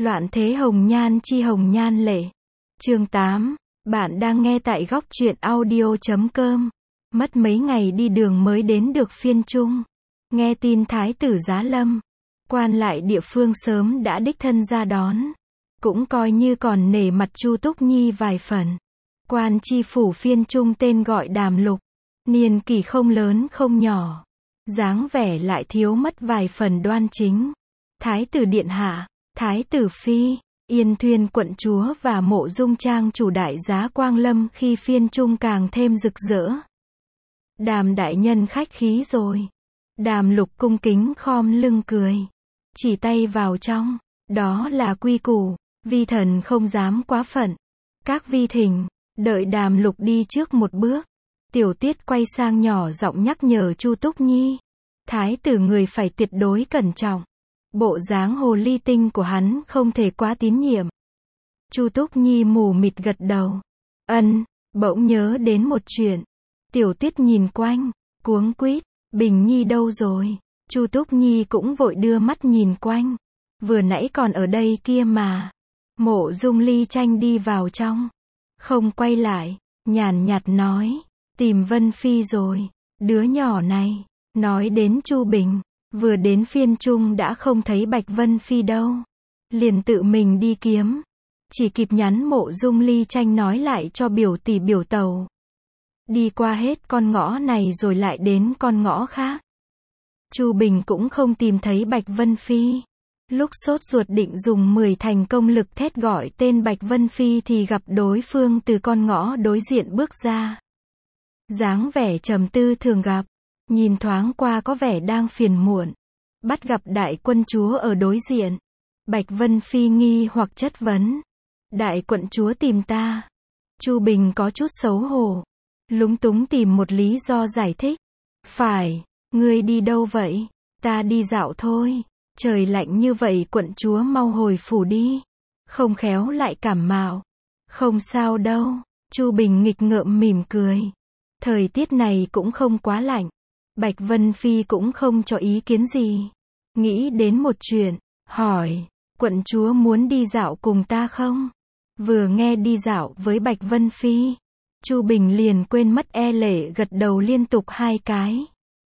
Loạn thế hồng nhan chi hồng nhan lệ. Chương 8. Bạn đang nghe tại góc truyện audio.com. Mất mấy ngày đi đường mới đến được Phiên Trung. Nghe tin Thái tử giá lâm, quan lại địa phương sớm đã đích thân ra đón. Cũng coi như còn nể mặt Chu Túc Nhi vài phần. Quan tri phủ Phiên Trung tên gọi Đàm Lục. Niên kỷ không lớn không nhỏ. Dáng vẻ lại thiếu mất vài phần đoan chính. Thái tử điện hạ, Thái tử phi, Yên Thuyên quận chúa và Mộ Dung trang chủ đại giá Quang Lâm khi Phiên Trung càng thêm rực rỡ. Đàm đại nhân khách khí rồi. Đàm Lục cung kính khom lưng cười. Chỉ tay vào trong. Đó là quy củ. Vi thần không dám quá phận. Các vi thỉnh. Đợi Đàm Lục đi trước một bước. Tiểu Tiết quay sang nhỏ giọng nhắc nhở Chu Túc Nhi. Thái tử người phải tuyệt đối cẩn trọng. Bộ dáng hồ ly tinh của hắn không thể quá tín nhiệm. Chu Túc Nhi mù mịt gật đầu. Ân, bỗng nhớ đến một chuyện. Tiểu Tiết nhìn quanh, cuống quýt, Bình Nhi đâu rồi? Chu Túc Nhi cũng vội đưa mắt nhìn quanh. Vừa nãy còn ở đây kia mà. Mộ Dung Ly Tranh đi vào trong, không quay lại, nhàn nhạt nói, tìm Vân Phi rồi. Đứa nhỏ này, nói đến Chu Bình, vừa đến Phiên Trung đã không thấy Bạch Vân Phi đâu. Liền tự mình đi kiếm. Chỉ kịp nhắn Mộ Dung Ly Tranh nói lại cho biểu tỷ biểu tàu. Đi qua hết con ngõ này rồi lại đến con ngõ khác. Chu Bình cũng không tìm thấy Bạch Vân Phi. Lúc sốt ruột định dùng 10 thành công lực thét gọi tên Bạch Vân Phi thì gặp đối phương từ con ngõ đối diện bước ra. Dáng vẻ trầm tư thường gặp. Nhìn thoáng qua có vẻ đang phiền muộn. Bắt gặp đại quân chúa ở đối diện. Bạch Vân Phi nghi hoặc chất vấn. Đại quận chúa tìm ta. Chu Bình có chút xấu hổ. Lúng túng tìm một lý do giải thích. Phải, ngươi đi đâu vậy? Ta đi dạo thôi. Trời lạnh như vậy quận chúa mau hồi phủ đi. Không khéo lại cảm mạo. Không sao đâu. Chu Bình nghịch ngợm mỉm cười. Thời tiết này cũng không quá lạnh. Bạch Vân Phi cũng không cho ý kiến gì. Nghĩ đến một chuyện, hỏi, quận chúa muốn đi dạo cùng ta không? Vừa nghe đi dạo với Bạch Vân Phi, Chu Bình liền quên mất e lệ gật đầu liên tục 2 cái.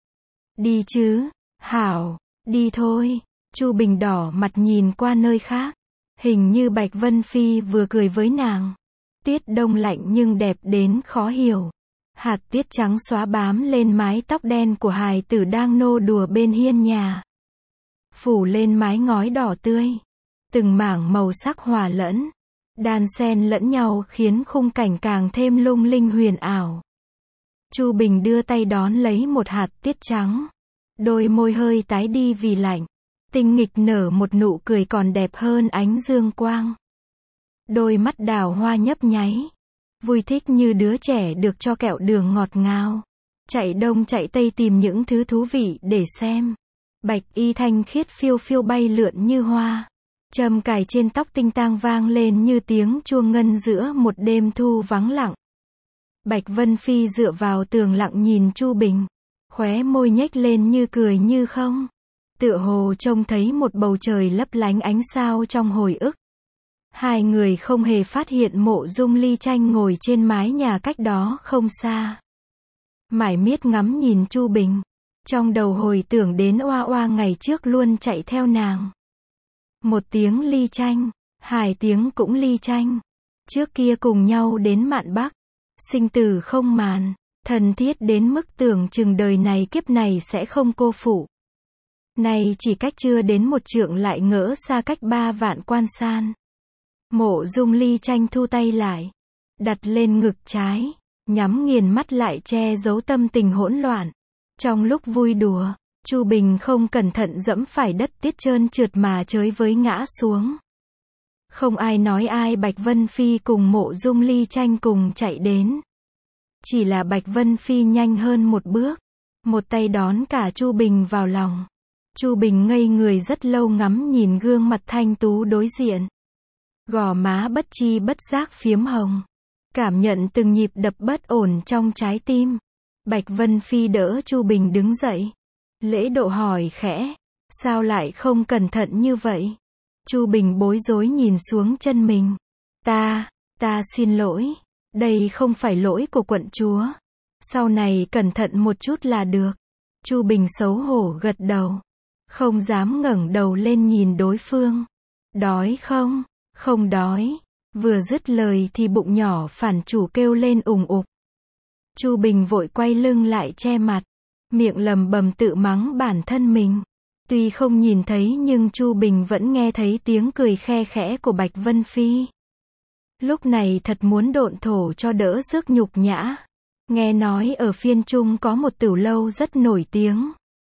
Đi chứ, hảo, đi thôi. Chu Bình đỏ mặt nhìn qua nơi khác. Hình như Bạch Vân Phi vừa cười với nàng. Tiết đông lạnh nhưng đẹp đến khó hiểu. Hạt tiết trắng xóa bám lên mái tóc đen của hài tử đang nô đùa bên hiên nhà. Phủ lên mái ngói đỏ tươi. Từng mảng màu sắc hòa lẫn, đan xen lẫn nhau khiến khung cảnh càng thêm lung linh huyền ảo. Chu Bình đưa tay đón lấy một hạt tiết trắng. Đôi môi hơi tái đi vì lạnh. Tinh nghịch nở một nụ cười còn đẹp hơn ánh dương quang. Đôi mắt đào hoa nhấp nháy. Vui thích như đứa trẻ được cho kẹo đường ngọt ngào. Chạy đông chạy tây tìm những thứ thú vị để xem. Bạch y thanh khiết phiêu phiêu bay lượn như hoa. Trầm cài trên tóc tinh tang vang lên như tiếng chuông ngân giữa một đêm thu vắng lặng. Bạch Vân Phi dựa vào tường lặng nhìn Chu Bình. Khóe môi nhếch lên như cười như không. Tựa hồ trông thấy một bầu trời lấp lánh ánh sao trong hồi ức. Hai người không hề phát hiện Mộ Dung Ly Tranh ngồi trên mái nhà cách đó không xa. Mải miết ngắm nhìn Chu Bình. Trong đầu hồi tưởng đến Oa Oa ngày trước luôn chạy theo nàng. Một tiếng Ly Tranh, 2 tiếng cũng Ly Tranh. Trước kia cùng nhau đến Mạn Bắc. Sinh tử không màn. Thân thiết đến mức tưởng chừng đời này kiếp này sẽ không cô phụ. Này chỉ cách chưa đến 1 trượng lại ngỡ xa cách 3 vạn quan san. Mộ Dung Ly Tranh thu tay lại. Đặt lên ngực trái. Nhắm nghiền mắt lại che giấu tâm tình hỗn loạn. Trong lúc vui đùa, Chu Bình không cẩn thận dẫm phải đất tiết trơn trượt mà chới với ngã xuống. Không ai nói ai Bạch Vân Phi cùng Mộ Dung Ly Tranh cùng chạy đến. Chỉ là Bạch Vân Phi nhanh hơn một bước. Một tay đón cả Chu Bình vào lòng. Chu Bình ngây người rất lâu ngắm nhìn gương mặt thanh tú đối diện. Gò má bất chi bất giác phiếm hồng. Cảm nhận từng nhịp đập bất ổn trong trái tim. Bạch Vân Phi đỡ Chu Bình đứng dậy. Lễ độ hỏi khẽ. Sao lại không cẩn thận như vậy? Chu Bình bối rối nhìn xuống chân mình. Ta xin lỗi. Đây không phải lỗi của quận chúa. Sau này cẩn thận một chút là được. Chu Bình xấu hổ gật đầu. Không dám ngẩng đầu lên nhìn đối phương. Đói không? Không đói. Vừa dứt lời thì bụng nhỏ phản chủ kêu lên ùng ục. Chu Bình vội quay lưng lại che mặt. Miệng lầm bầm tự mắng bản thân mình. Tuy không nhìn thấy nhưng Chu Bình vẫn nghe thấy tiếng cười khe khẽ của Bạch Vân Phi. Lúc này thật muốn độn thổ cho đỡ rước nhục nhã. Nghe nói ở Phiên Trung có một tửu lâu rất nổi tiếng.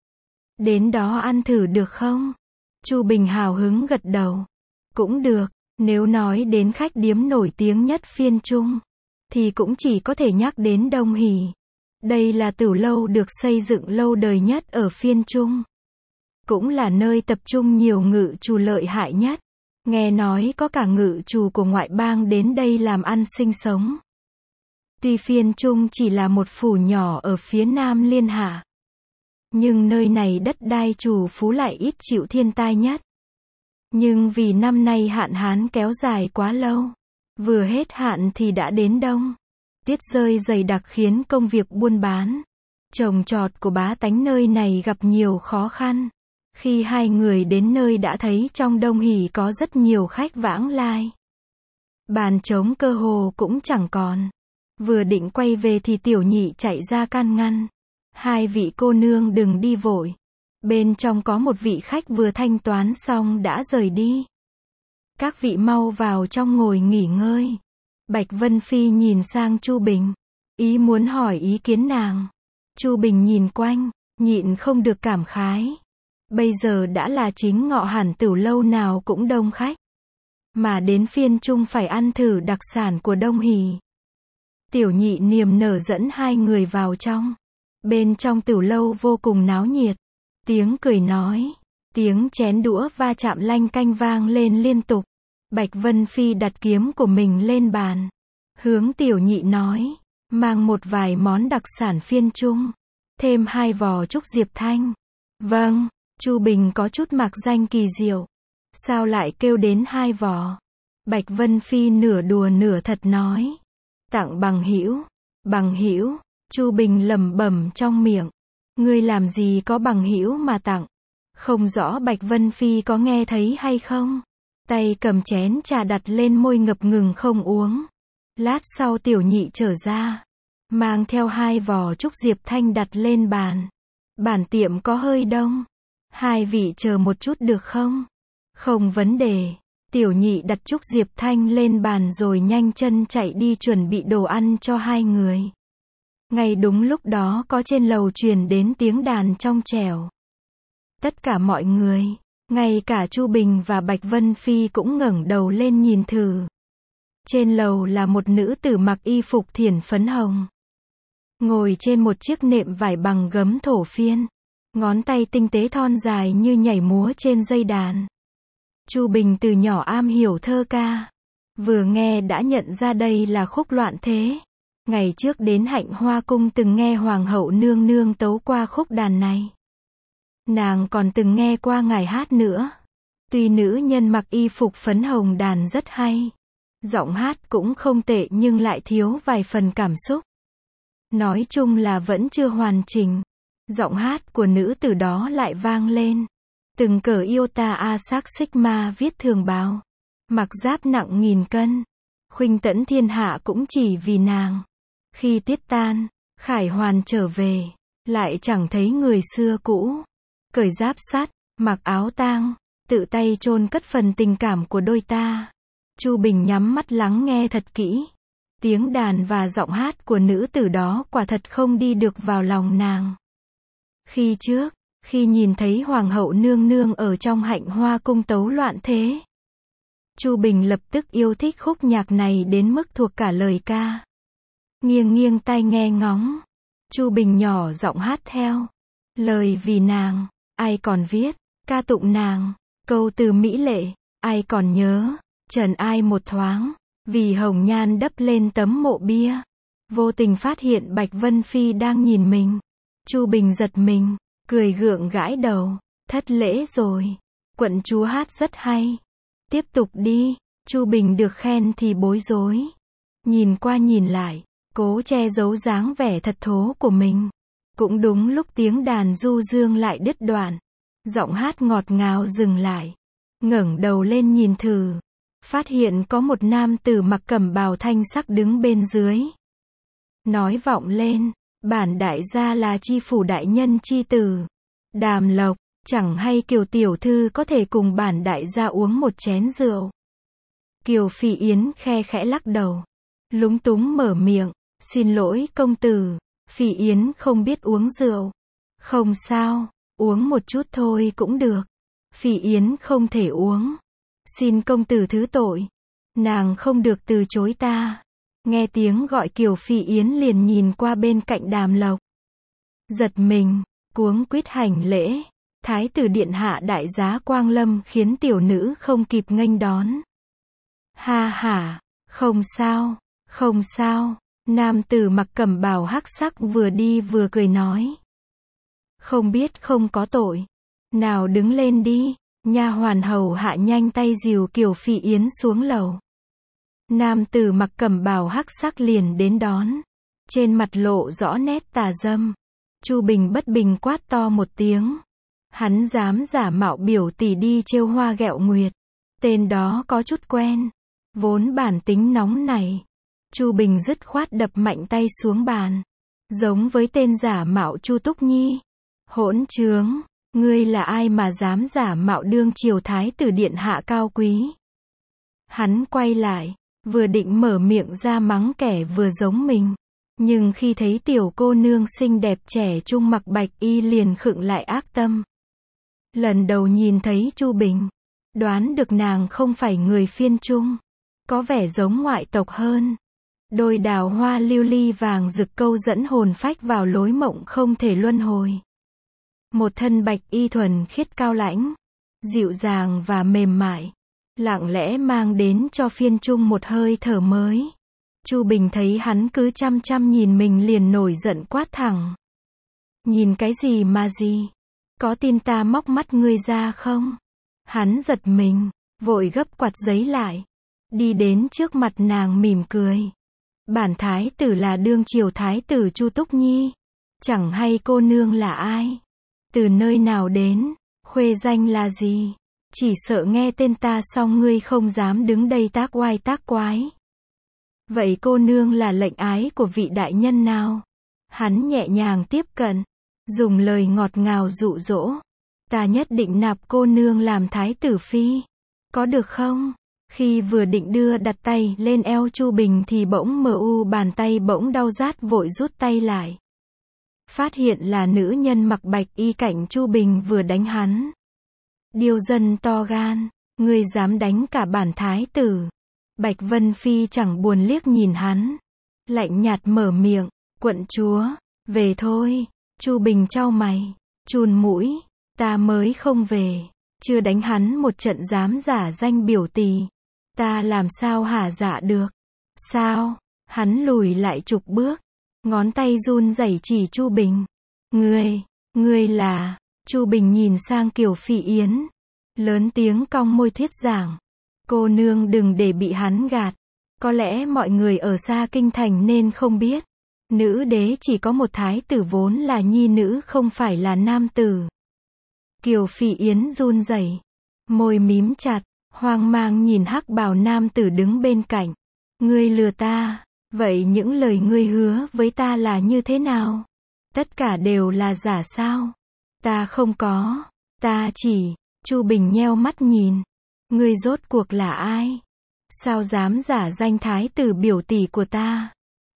Đến đó ăn thử được không? Chu Bình hào hứng gật đầu. Cũng được, nếu nói đến khách điếm nổi tiếng nhất Phiên Trung, thì cũng chỉ có thể nhắc đến Đông Hỷ. Đây là tửu lâu được xây dựng lâu đời nhất ở Phiên Trung. Cũng là nơi tập trung nhiều ngự trù lợi hại nhất. Nghe nói có cả ngự trù của ngoại bang đến đây làm ăn sinh sống. Tuy Phiên Trung chỉ là một phủ nhỏ ở phía nam Liên Hạ, nhưng nơi này đất đai trù phú lại ít chịu thiên tai nhất. Nhưng vì năm nay hạn hán kéo dài quá lâu, vừa hết hạn thì đã đến đông. Tiết rơi dày đặc khiến công việc buôn bán, trồng trọt của bá tánh nơi này gặp nhiều khó khăn. Khi hai người đến nơi đã thấy trong Đông Hỷ có rất nhiều khách vãng lai. Bàn trống cơ hồ cũng chẳng còn. Vừa định quay về thì Tiểu Nhị chạy ra can ngăn. Hai vị cô nương đừng đi vội. Bên trong có một vị khách vừa thanh toán xong đã rời đi. Các vị mau vào trong ngồi nghỉ ngơi. Bạch Vân Phi nhìn sang Chu Bình, ý muốn hỏi ý kiến nàng. Chu Bình nhìn quanh, nhịn không được cảm khái. Bây giờ đã là chính ngọ hẳn tửu lâu nào cũng đông khách. Mà đến Phiên Trung phải ăn thử đặc sản của Đông Hỷ. Tiểu Nhị niềm nở dẫn hai người vào trong. Bên trong tửu lâu vô cùng náo nhiệt. Tiếng cười nói, tiếng chén đũa va chạm lanh canh vang lên liên tục. Bạch Vân Phi đặt kiếm của mình lên bàn. Hướng Tiểu Nhị nói, mang một vài món đặc sản Phiên Trung. Thêm 2 vò trúc diệp thanh. Vâng. Chu Bình có chút mạc danh kỳ diệu. Sao lại kêu đến 2 vò? Bạch Vân Phi nửa đùa nửa thật nói. Tặng bằng hữu. Bằng hữu. Chu Bình lẩm bẩm trong miệng. Ngươi làm gì có bằng hữu mà tặng? Không rõ Bạch Vân Phi có nghe thấy hay không? Tay cầm chén trà đặt lên môi ngập ngừng không uống. Lát sau Tiểu Nhị trở ra, mang theo 2 vò trúc diệp thanh đặt lên bàn. Bản tiệm có hơi đông. Hai vị chờ một chút được không? Không vấn đề. Tiểu Nhị đặt trúc diệp thanh lên bàn rồi nhanh chân chạy đi chuẩn bị đồ ăn cho hai người. Ngay đúng lúc đó có trên lầu truyền đến tiếng đàn trong trẻo. Tất cả mọi người, ngay cả Chu Bình và Bạch Vân Phi cũng ngẩng đầu lên nhìn thử. Trên lầu là một nữ tử mặc y phục thiển phấn hồng, ngồi trên một chiếc nệm vải bằng gấm thổ phiên. Ngón tay tinh tế thon dài như nhảy múa trên dây đàn. Chu Bình từ nhỏ am hiểu thơ ca. Vừa nghe đã nhận ra đây là khúc Loạn Thế. Ngày trước đến Hạnh Hoa Cung từng nghe Hoàng hậu nương nương tấu qua khúc đàn này. Nàng còn từng nghe qua ngài hát nữa. Tuy nữ nhân mặc y phục phấn hồng đàn rất hay. Giọng hát cũng không tệ nhưng lại thiếu vài phần cảm xúc. Nói chung là vẫn chưa hoàn chỉnh. Giọng hát của nữ tử đó lại vang lên. Từng cờ Iota Asak Sigma viết thường báo. Mặc giáp nặng 1000 cân. Khuynh tẫn thiên hạ cũng chỉ vì nàng. Khi tiết tan, khải hoàn trở về. Lại chẳng thấy người xưa cũ. Cởi giáp sắt, mặc áo tang. Tự tay chôn cất phần tình cảm của đôi ta. Chu Bình nhắm mắt lắng nghe thật kỹ. Tiếng đàn và giọng hát của nữ tử đó quả thật không đi được vào lòng nàng. Khi trước, khi nhìn thấy Hoàng hậu nương nương ở trong Hạnh Hoa Cung tấu Loạn Thế, Chu Bình lập tức yêu thích khúc nhạc này đến mức thuộc cả lời ca. Nghiêng nghiêng tai nghe ngóng, Chu Bình nhỏ giọng hát theo. Lời vì nàng, ai còn viết, ca tụng nàng, câu từ mỹ lệ, ai còn nhớ, trần ai một thoáng, vì hồng nhan đắp lên tấm mộ bia. Vô tình phát hiện Bạch Vân Phi đang nhìn mình. Chu Bình giật mình, cười gượng gãi đầu. Thất lễ rồi. Quận chúa hát rất hay. Tiếp tục đi. Chu Bình được khen thì bối rối. Nhìn qua nhìn lại, cố che giấu dáng vẻ thật thố của mình. Cũng đúng lúc tiếng đàn du dương lại đứt đoạn. Giọng hát ngọt ngào dừng lại. Ngẩng đầu lên nhìn thử. Phát hiện có một nam tử mặc cẩm bào thanh sắc đứng bên dưới. Nói vọng lên, bản đại gia là chi phủ đại nhân chi tử. Đàm Lộc, chẳng hay Kiều tiểu thư có thể cùng bản đại gia uống một chén rượu. Kiều Phỉ Yến khe khẽ lắc đầu. Lúng túng mở miệng, xin lỗi công tử, Phỉ Yến không biết uống rượu. Không sao, uống một chút thôi cũng được. Phỉ Yến không thể uống. Xin công tử thứ tội. Nàng không được từ chối ta. Nghe tiếng gọi Kiều Phỉ Yến liền nhìn qua bên cạnh Đàm Lộc. Giật mình, cuống quýt hành lễ. Thái tử điện hạ đại giá quang lâm khiến tiểu nữ không kịp nghênh đón. Ha ha, không sao, không sao. Nam tử mặc cẩm bào hắc sắc vừa đi vừa cười nói. Không biết không có tội. Nào đứng lên đi. Nha hoàn hầu hạ nhanh tay dìu Kiều Phỉ Yến xuống lầu. Nam tử mặc cẩm bào hắc sắc liền đến đón. Trên mặt lộ rõ nét tà dâm. Chu Bình bất bình quát to một tiếng. Hắn dám giả mạo biểu tỷ đi trêu hoa ghẹo nguyệt. Tên đó có chút quen. Vốn bản tính nóng này. Chu Bình dứt khoát đập mạnh tay xuống bàn. Giống với tên giả mạo Chu Túc Nhi. Hỗn trướng, ngươi là ai mà dám giả mạo đương triều thái tử điện hạ cao quý. Hắn quay lại, vừa định mở miệng ra mắng kẻ vừa giống mình. Nhưng khi thấy tiểu cô nương xinh đẹp trẻ trung mặc bạch y liền khựng lại ác tâm. Lần đầu nhìn thấy Chu Bình, đoán được nàng không phải người Phiên Trung. Có vẻ giống ngoại tộc hơn. Đôi đào hoa lưu ly vàng rực câu dẫn hồn phách vào lối mộng không thể luân hồi. Một thân bạch y thuần khiết cao lãnh, dịu dàng và mềm mại, lặng lẽ mang đến cho Phiên Trung một hơi thở mới. Chu Bình thấy hắn cứ chăm chăm nhìn mình liền nổi giận quát thẳng. Nhìn cái gì mà gì? Có tin ta móc mắt ngươi ra không? Hắn giật mình, vội gấp quạt giấy lại. Đi đến trước mặt nàng mỉm cười. Bản thái tử là đương triều thái tử Chu Túc Nhi. Chẳng hay cô nương là ai? Từ nơi nào đến? Khuê danh là gì? Chỉ sợ nghe tên ta xong ngươi không dám đứng đây tác oai tác quái. Vậy cô nương là lệnh ái của vị đại nhân nào? Hắn nhẹ nhàng tiếp cận, dùng lời ngọt ngào dụ dỗ. Ta nhất định nạp cô nương làm thái tử phi. Có được không? Khi vừa định đưa đặt tay lên eo Chu Bình thì bỗng bàn tay bỗng đau rát vội rút tay lại. Phát hiện là nữ nhân mặc bạch y cạnh Chu Bình vừa đánh hắn. Điêu dân to gan, ngươi dám đánh cả bản thái tử. Bạch Vân Phi chẳng buồn liếc nhìn hắn. Lạnh nhạt mở miệng, quận chúa, về thôi. Chu Bình chau mày, chun mũi, ta mới không về. Chưa đánh hắn một trận dám giả danh biểu tỷ. Ta làm sao hả dạ được? Sao? Hắn lùi lại chục bước. Ngón tay run rẩy chỉ Chu Bình. Ngươi là... Chu Bình nhìn sang Kiều Phỉ Yến. Lớn tiếng cong môi thuyết giảng. Cô nương đừng để bị hắn gạt. Có lẽ mọi người ở xa kinh thành nên không biết. Nữ đế chỉ có một thái tử vốn là nhi nữ không phải là nam tử. Kiều Phỉ Yến run rẩy, môi mím chặt, hoang mang nhìn hắc bào nam tử đứng bên cạnh. Ngươi lừa ta, vậy những lời ngươi hứa với ta là như thế nào? Tất cả đều là giả sao? Ta không có, ta chỉ... Chu Bình nheo mắt nhìn. Ngươi rốt cuộc là ai? Sao dám giả danh thái tử biểu tỷ của ta?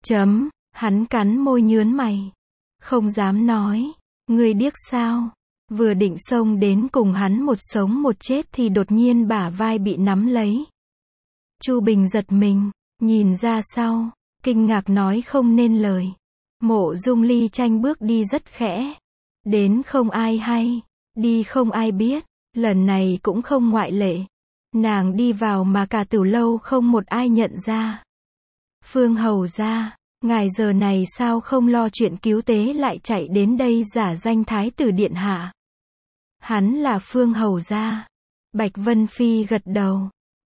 Hắn cắn môi nhướn mày. Không dám nói. Ngươi điếc sao? Vừa định xông đến cùng hắn một sống một chết thì đột nhiên bả vai bị nắm lấy. Chu Bình giật mình, nhìn ra sau, kinh ngạc nói không nên lời. Mộ Dung Ly Tranh bước đi rất khẽ. Đến không ai hay, đi không ai biết, lần này cũng không ngoại lệ. Nàng đi vào mà cả Tử lâu không một ai nhận ra. Phương hầu gia, ngài giờ này sao không lo chuyện cứu tế lại chạy đến đây giả danh thái tử điện hạ? Hắn là Phương hầu gia. Bạch Vân Phi gật đầu.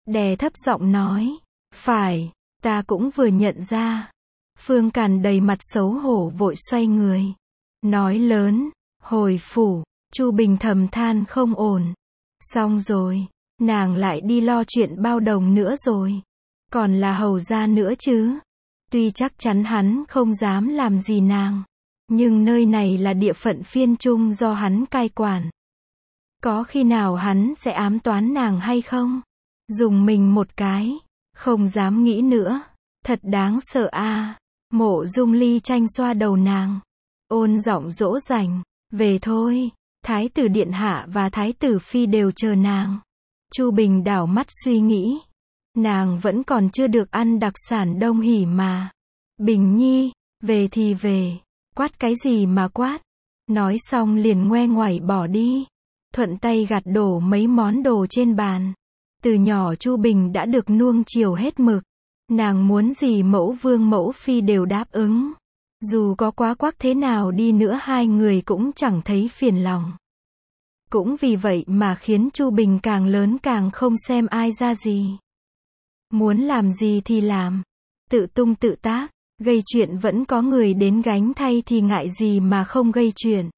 đè thấp giọng nói. Phải, ta cũng vừa nhận ra. Phương Càn đầy mặt xấu hổ vội xoay người. Nói lớn, hồi phủ. Chu Bình thầm than không ổn. Xong rồi, nàng lại đi lo chuyện bao đồng nữa rồi. Còn là hầu gia nữa chứ. Tuy chắc chắn hắn không dám làm gì nàng. Nhưng nơi này là địa phận phiên trung do hắn cai quản. Có khi nào hắn sẽ ám toán nàng hay không? Dùng mình một cái. Không dám nghĩ nữa. Thật đáng sợ a. Mộ Dung Ly Tranh xoa đầu nàng. Ôn giọng dỗ dành. Về thôi. Thái tử điện hạ và thái tử phi đều chờ nàng. Chu Bình đảo mắt suy nghĩ. Nàng vẫn còn chưa được ăn đặc sản Đông Hỉ mà. Bình Nhi, về thì về. Quát cái gì mà quát. Nói xong liền ngoe ngoẩy bỏ đi. Thuận tay gạt đổ mấy món đồ trên bàn. Từ nhỏ Chu Bình đã được nuông chiều hết mực. Nàng muốn gì mẫu vương mẫu phi đều đáp ứng. Dù có quá quắc thế nào đi nữa hai người cũng chẳng thấy phiền lòng. Cũng vì vậy mà khiến Chu Bình càng lớn càng không xem ai ra gì. Muốn làm gì thì làm. Tự tung tự tác. Gây chuyện vẫn có người đến gánh thay thì ngại gì mà không gây chuyện.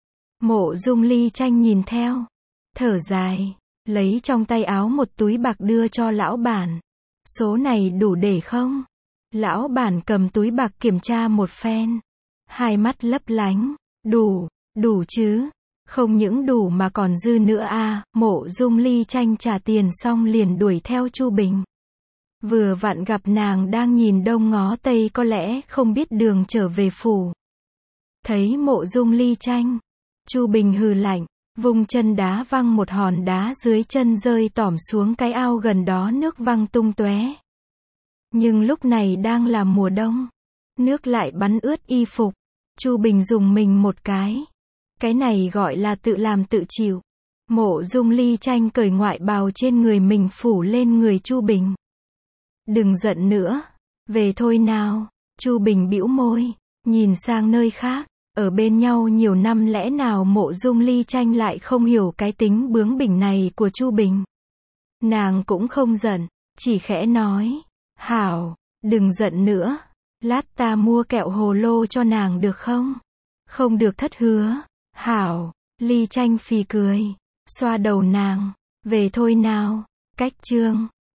Mộ Dung Ly Tranh nhìn theo. Thở dài. Lấy trong tay áo một túi bạc đưa cho lão bản. Số này đủ để không? Lão bản cầm túi bạc kiểm tra một phen. Hai mắt lấp lánh. Đủ, đủ chứ. Không những đủ mà còn dư nữa a. Mộ Dung Ly Tranh trả tiền xong liền đuổi theo Chu Bình. Vừa vặn gặp nàng đang nhìn đông ngó tây có lẽ không biết đường trở về phủ. Thấy Mộ Dung Ly Tranh. Chu Bình hừ lạnh. Vung chân đá văng một hòn đá dưới chân rơi tỏm xuống cái ao gần đó nước văng tung tóe. Nhưng lúc này đang là mùa đông. Nước lại bắn ướt y phục. Chu Bình dùng mình một cái. Cái này gọi là tự làm tự chịu. Mộ Dung Ly Tranh cởi ngoại bào trên người mình phủ lên người Chu Bình. Đừng giận nữa. Về thôi nào. Chu Bình bĩu môi. Nhìn sang nơi khác. Ở bên nhau nhiều năm lẽ nào Mộ Dung Ly Tranh lại không hiểu cái tính bướng bỉnh này của Chu Bình. Nàng cũng không giận. Chỉ khẽ nói. Hảo. Đừng giận nữa. Lát ta mua kẹo hồ lô cho nàng được không? Không được thất hứa. Hảo. Ly Tranh phì cười. Xoa đầu nàng. Về thôi nào. Cách chương.